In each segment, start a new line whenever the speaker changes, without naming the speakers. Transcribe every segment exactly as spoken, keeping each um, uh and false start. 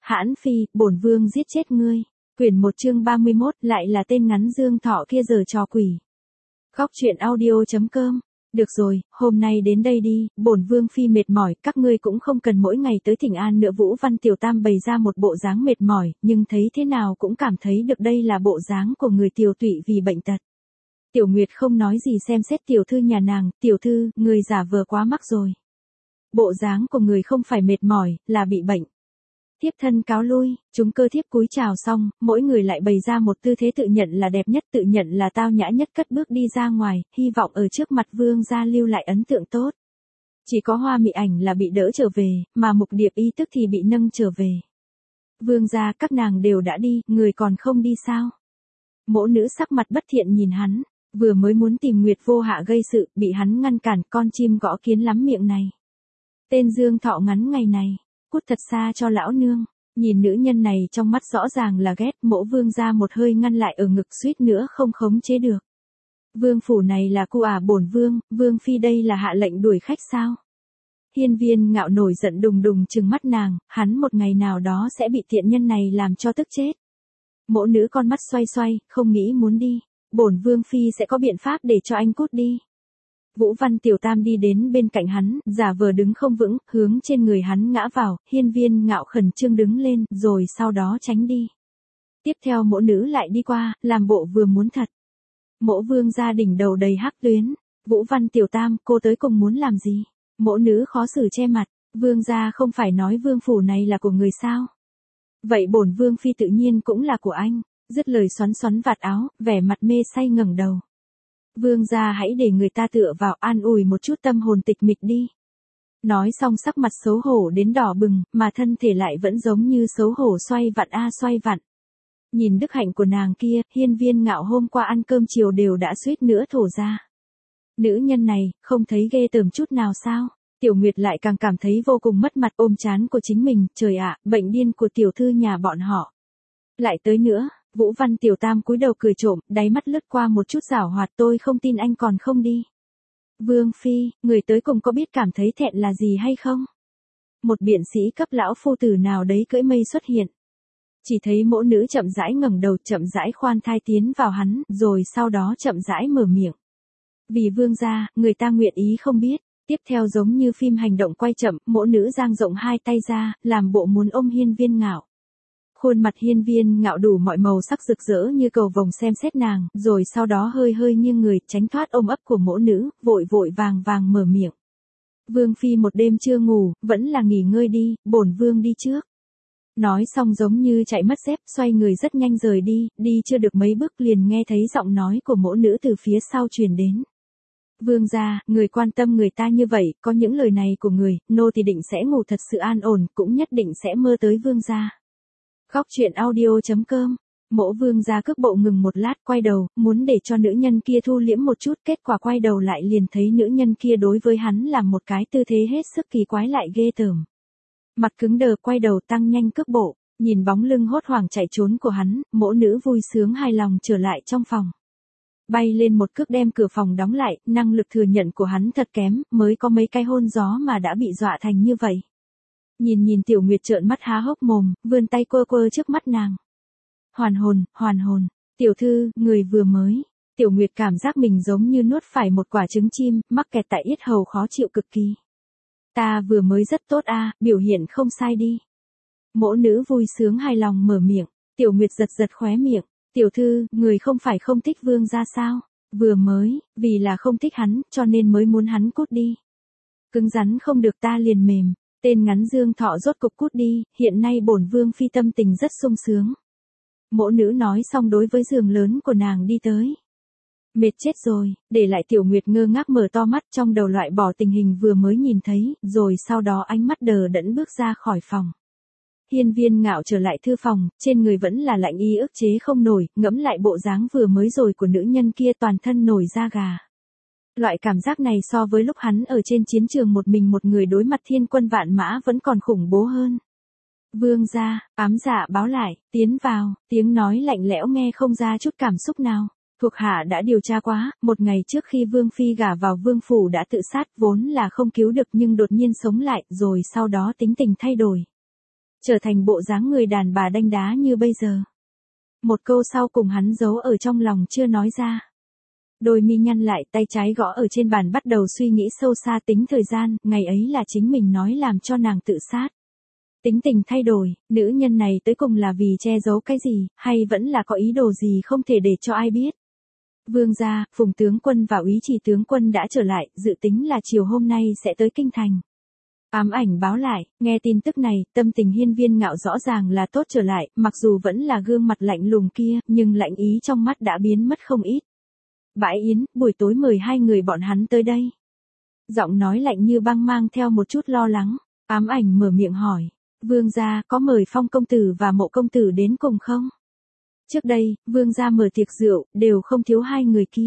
Hãn phi, bổn vương giết chết ngươi. Quyển một chương ba mươi mốt, lại là tên ngắn Dương Thọ kia giở trò quỷ. Góc truyện audio chấm com. Được rồi, hôm nay đến đây đi, bổn vương phi mệt mỏi, các ngươi cũng không cần mỗi ngày tới thỉnh an nữa. Vũ Văn Tiểu Tam bày ra một bộ dáng mệt mỏi, nhưng thấy thế nào cũng cảm thấy được đây là bộ dáng của người tiều tụy vì bệnh tật. Tiểu Nguyệt không nói gì xem xét tiểu thư nhà nàng, tiểu thư, người giả vờ quá mắc rồi. Bộ dáng của người không phải mệt mỏi, là bị bệnh. Thiếp thân cáo lui, chúng cơ thiếp cúi chào xong, mỗi người lại bày ra một tư thế tự nhận là đẹp nhất, tự nhận là tao nhã nhất, cất bước đi ra ngoài, hy vọng ở trước mặt vương gia lưu lại ấn tượng tốt. Chỉ có Hoa Mị Ảnh là bị đỡ trở về, mà Mục Điệp Y tức thì bị nâng trở về. Vương gia, các nàng đều đã đi, người còn không đi sao? Mỗ nữ sắc mặt bất thiện nhìn hắn, vừa mới muốn tìm Nguyệt Vô Hạ gây sự, bị hắn ngăn cản, con chim gõ kiến lắm miệng này. Tên Dương Thọ ngắn ngày này. Cút thật xa cho lão nương. Nhìn nữ nhân này trong mắt rõ ràng là ghét, Mỗ vương ra một hơi ngăn lại ở ngực suýt nữa không khống chế được. Vương phủ này là cu à bổn vương, vương phi đây là hạ lệnh đuổi khách sao? Hiên Viên Ngạo nổi giận đùng đùng trừng mắt nàng, hắn một ngày nào đó sẽ bị tiện nhân này làm cho tức chết. Mỗ nữ con mắt xoay xoay, không nghĩ muốn đi. Bổn vương phi sẽ có biện pháp để cho anh cút đi. Vũ Văn Tiểu Tam đi đến bên cạnh hắn, giả vờ đứng không vững, hướng trên người hắn ngã vào, Hiên Viên Ngạo khẩn trương đứng lên, rồi sau đó tránh đi. Tiếp theo mỗ nữ lại đi qua, làm bộ vừa muốn thật. Mỗ vương gia đỉnh đầu đầy hắc tuyến. Vũ Văn Tiểu Tam, cô tới cùng muốn làm gì? Mỗ nữ khó xử che mặt, vương gia không phải nói vương phủ này là của người sao? Vậy bổn vương phi tự nhiên cũng là của anh. Dứt lời xoắn xoắn vạt áo, vẻ mặt mê say ngẩng đầu. Vương gia hãy để người ta tựa vào an ủi một chút tâm hồn tịch mịch đi. Nói xong sắc mặt xấu hổ đến đỏ bừng, mà thân thể lại vẫn giống như xấu hổ xoay vặn a xoay vặn. Nhìn đức hạnh của nàng kia, Hiên Viên Ngạo hôm qua ăn cơm chiều đều đã suýt nữa thổ ra. Nữ nhân này, không thấy ghê tởm chút nào sao? Tiểu Nguyệt lại càng cảm thấy vô cùng mất mặt, ôm trán của chính mình, trời ạ, bệnh điên của tiểu thư nhà bọn họ. Lại tới nữa. Vũ Văn Tiểu Tam cúi đầu cười trộm, đáy mắt lướt qua một chút giảo hoạt, tôi không tin anh còn không đi. Vương phi, người tới cùng có biết cảm thấy thẹn là gì hay không? Một biện sĩ cấp lão phu tử nào đấy cưỡi mây xuất hiện. Chỉ thấy mỗ nữ chậm rãi ngẩng đầu, chậm rãi khoan thai tiến vào hắn, rồi sau đó chậm rãi mở miệng. Vì vương gia, người ta nguyện ý không biết. Tiếp theo giống như phim hành động quay chậm, mỗ nữ dang rộng hai tay ra, làm bộ muốn ôm Hiên Viên Ngạo. Khuôn mặt Hiên Viên Ngạo đủ mọi màu sắc rực rỡ như cầu vồng xem xét nàng, rồi sau đó hơi hơi nghiêng người, tránh thoát ôm ấp của mỗ nữ, vội vội vàng vàng mở miệng. Vương phi một đêm chưa ngủ, vẫn là nghỉ ngơi đi, bổn vương đi trước. Nói xong giống như chạy mất dép, xoay người rất nhanh rời đi, đi chưa được mấy bước liền nghe thấy giọng nói của mỗ nữ từ phía sau truyền đến. Vương gia, người quan tâm người ta như vậy, có những lời này của người, nô thì định sẽ ngủ thật sự an ổn, cũng nhất định sẽ mơ tới vương gia. Góc truyện audio chấm com. Mỗ vương gia cước bộ ngừng một lát, quay đầu, muốn để cho nữ nhân kia thu liễm một chút, kết quả quay đầu lại liền thấy nữ nhân kia đối với hắn làm một cái tư thế hết sức kỳ quái lại ghê tởm. Mặt cứng đờ quay đầu tăng nhanh cước bộ, nhìn bóng lưng hốt hoảng chạy trốn của hắn, mỗ nữ vui sướng hài lòng trở lại trong phòng. Bay lên một cước đem cửa phòng đóng lại, năng lực thừa nhận của hắn thật kém, mới có mấy cái hôn gió mà đã bị dọa thành như vậy. Nhìn nhìn Tiểu Nguyệt trợn mắt há hốc mồm, vươn tay quơ quơ trước mắt nàng. Hoàn hồn, hoàn hồn, tiểu thư, người vừa mới. Tiểu Nguyệt cảm giác mình giống như nuốt phải một quả trứng chim, mắc kẹt tại yết hầu khó chịu cực kỳ. Ta vừa mới rất tốt a, à, biểu hiện không sai đi. Mỗ nữ vui sướng hài lòng mở miệng, Tiểu Nguyệt giật giật khóe miệng. Tiểu thư, người không phải không thích vương gia sao? Vừa mới, vì là không thích hắn, cho nên mới muốn hắn cút đi. Cứng rắn không được ta liền mềm. Tên ngắn Dương Thọ rốt cục cút đi, hiện nay bổn vương phi tâm tình rất sung sướng. Mỗ nữ nói xong đối với giường lớn của nàng đi tới. Mệt chết rồi, để lại Tiểu Nguyệt ngơ ngác mở to mắt trong đầu loại bỏ tình hình vừa mới nhìn thấy, rồi sau đó ánh mắt đờ đẫn bước ra khỏi phòng. Hiên Viên Ngạo trở lại thư phòng, trên người vẫn là lạnh y ức chế không nổi, ngẫm lại bộ dáng vừa mới rồi của nữ nhân kia toàn thân nổi da gà. Loại cảm giác này so với lúc hắn ở trên chiến trường một mình một người đối mặt thiên quân vạn mã vẫn còn khủng bố hơn. Vương gia, ám dạ báo lại, tiến vào, tiếng nói lạnh lẽo nghe không ra chút cảm xúc nào. Thuộc hạ đã điều tra quá, một ngày trước khi Vương Phi gả vào Vương Phủ đã tự sát vốn là không cứu được nhưng đột nhiên sống lại rồi sau đó tính tình thay đổi. trở thành bộ dáng người đàn bà đanh đá như bây giờ. Một câu sau cùng hắn giấu ở trong lòng chưa nói ra. Đôi mi nhăn lại, tay trái gõ ở trên bàn bắt đầu suy nghĩ sâu xa tính thời gian, ngày ấy là chính mình nói làm cho nàng tự sát. Tính tình thay đổi, nữ nhân này tới cùng là vì che giấu cái gì, hay vẫn là có ý đồ gì không thể để cho ai biết. Vương gia, Phùng tướng quân và úy chỉ tướng quân đã trở lại, dự tính là chiều hôm nay sẽ tới kinh thành. Ám ảnh báo lại, nghe tin tức này, tâm tình Hiên Viên Ngạo rõ ràng là tốt trở lại, mặc dù vẫn là gương mặt lạnh lùng kia, nhưng lạnh ý trong mắt đã biến mất không ít. Bãi yến, buổi tối mời hai người bọn hắn tới đây. Giọng nói lạnh như băng mang theo một chút lo lắng, ám ảnh mở miệng hỏi, vương gia có mời Phong công tử và Mộ công tử đến cùng không? Trước đây, vương gia mở tiệc rượu, đều không thiếu hai người kia.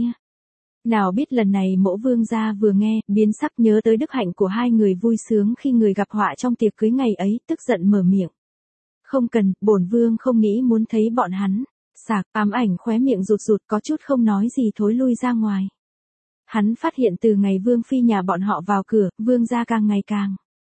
Nào biết lần này Mộ vương gia vừa nghe, biến sắc nhớ tới đức hạnh của hai người vui sướng khi người gặp họa trong tiệc cưới ngày ấy, tức giận mở miệng. Không cần, bổn vương không nghĩ muốn thấy bọn hắn. Sạc, ám ảnh khóe miệng rụt rụt có chút không nói gì thối lui ra ngoài. Hắn phát hiện từ ngày vương phi nhà bọn họ vào cửa, vương gia càng ngày càng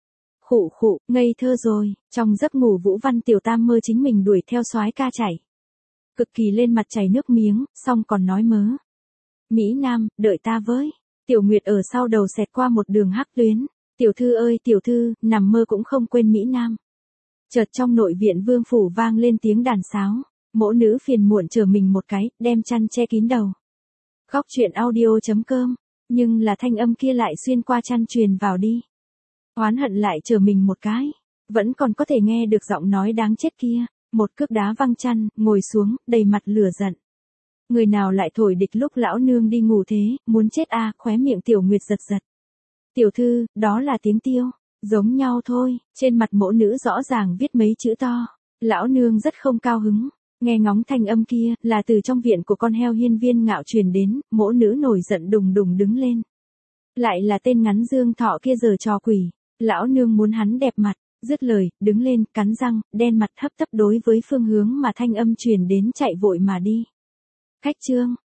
khụ khụ, ngây thơ rồi, trong giấc ngủ Vũ Văn Tiểu Tam mơ chính mình đuổi theo soái ca chạy. Cực kỳ lên mặt chảy nước miếng, xong còn nói mớ. Mỹ Nam, đợi ta với. Tiểu Nguyệt ở sau đầu xẹt qua một đường hắc tuyến. Tiểu thư ơi tiểu thư, nằm mơ cũng không quên Mỹ Nam. Chợt trong nội viện vương phủ vang lên tiếng đàn sáo. Mỗ nữ phiền muộn chờ mình một cái, đem chăn che kín đầu. Góc truyện audio chấm com. Nhưng là thanh âm kia lại xuyên qua chăn truyền vào đi. Oán hận lại chờ mình một cái. Vẫn còn có thể nghe được giọng nói đáng chết kia. Một cước đá văng chăn, ngồi xuống, đầy mặt lửa giận. Người nào lại thổi địch lúc lão nương đi ngủ thế, muốn chết à, khóe miệng Tiểu Nguyệt giật giật. Tiểu thư, đó là tiếng tiêu. Giống nhau thôi, trên mặt mỗ nữ rõ ràng viết mấy chữ to. Lão nương rất không cao hứng. Nghe ngóng thanh âm kia, là từ trong viện của con heo Hiên Viên Ngạo truyền đến, mỗ nữ nổi giận đùng đùng đứng lên. Lại là tên ngắn Dương Thọ kia giở trò quỷ, lão nương muốn hắn đẹp mặt, dứt lời, đứng lên, cắn răng, đen mặt hấp tấp đối với phương hướng mà thanh âm truyền đến chạy vội mà đi. Khách trương,